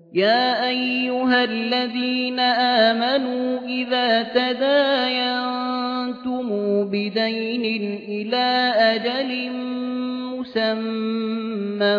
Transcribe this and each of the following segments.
يا أيها الذين آمنوا إذا تداينتم بدين إلى أجل مسمى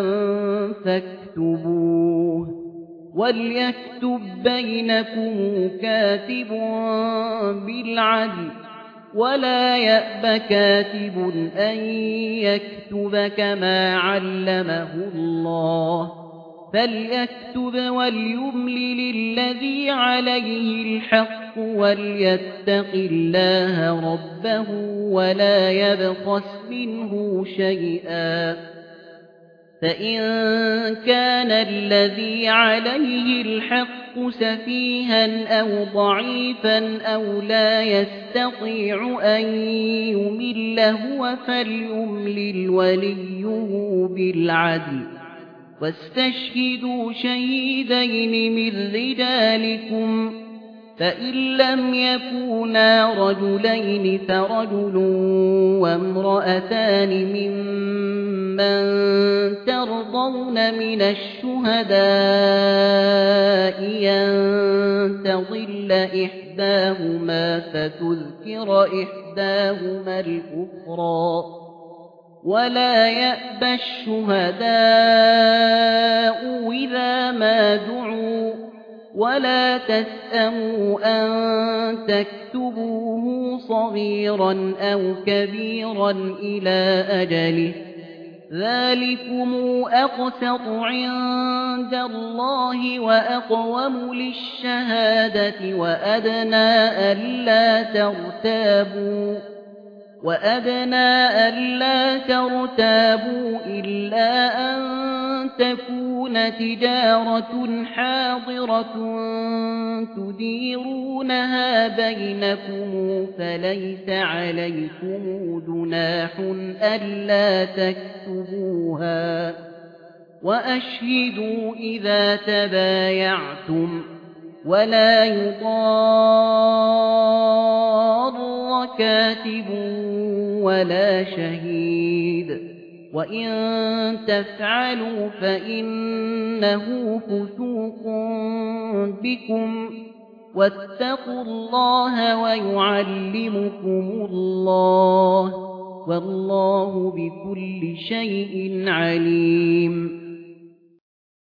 فاكتبوه وليكتب بينكم كاتب بالعدل ولا يأب كاتب أن يكتب كما علمه الله فليكتب وليملل الذي عليه الحق وليتق الله ربه ولا يبخس منه شيئا فإن كان الذي عليه الحق سفيها أو ضعيفا أو لا يستطيع أن يمل هو فليملل وليه بالعدل واستشهدوا شهيدين من رجالكم فإن لم يكونا رجلين فرجل وامرأتان ممن ترضون من الشهداء أن تضل إحداهما فتذكر إحداهما الأخرى ولا يأبى الشهداء إذا ما دعوا ولا تسأموا أن تكتبوه صغيرا أو كبيرا إلى أجله ذلكم أقسط عند الله وأقوم للشهادة وأدنى ألا ترتابوا إلا أن تكون تجارة حاضرة تديرونها بينكم فليس عليكم جناح ألا تكتبوها وأشهدوا إذا تبايعتم ولا يضار كاتب ولا شهيد وإن تفعلوا فإنه فسوق بكم واتقوا الله ويعلمكم الله والله بكل شيء عليم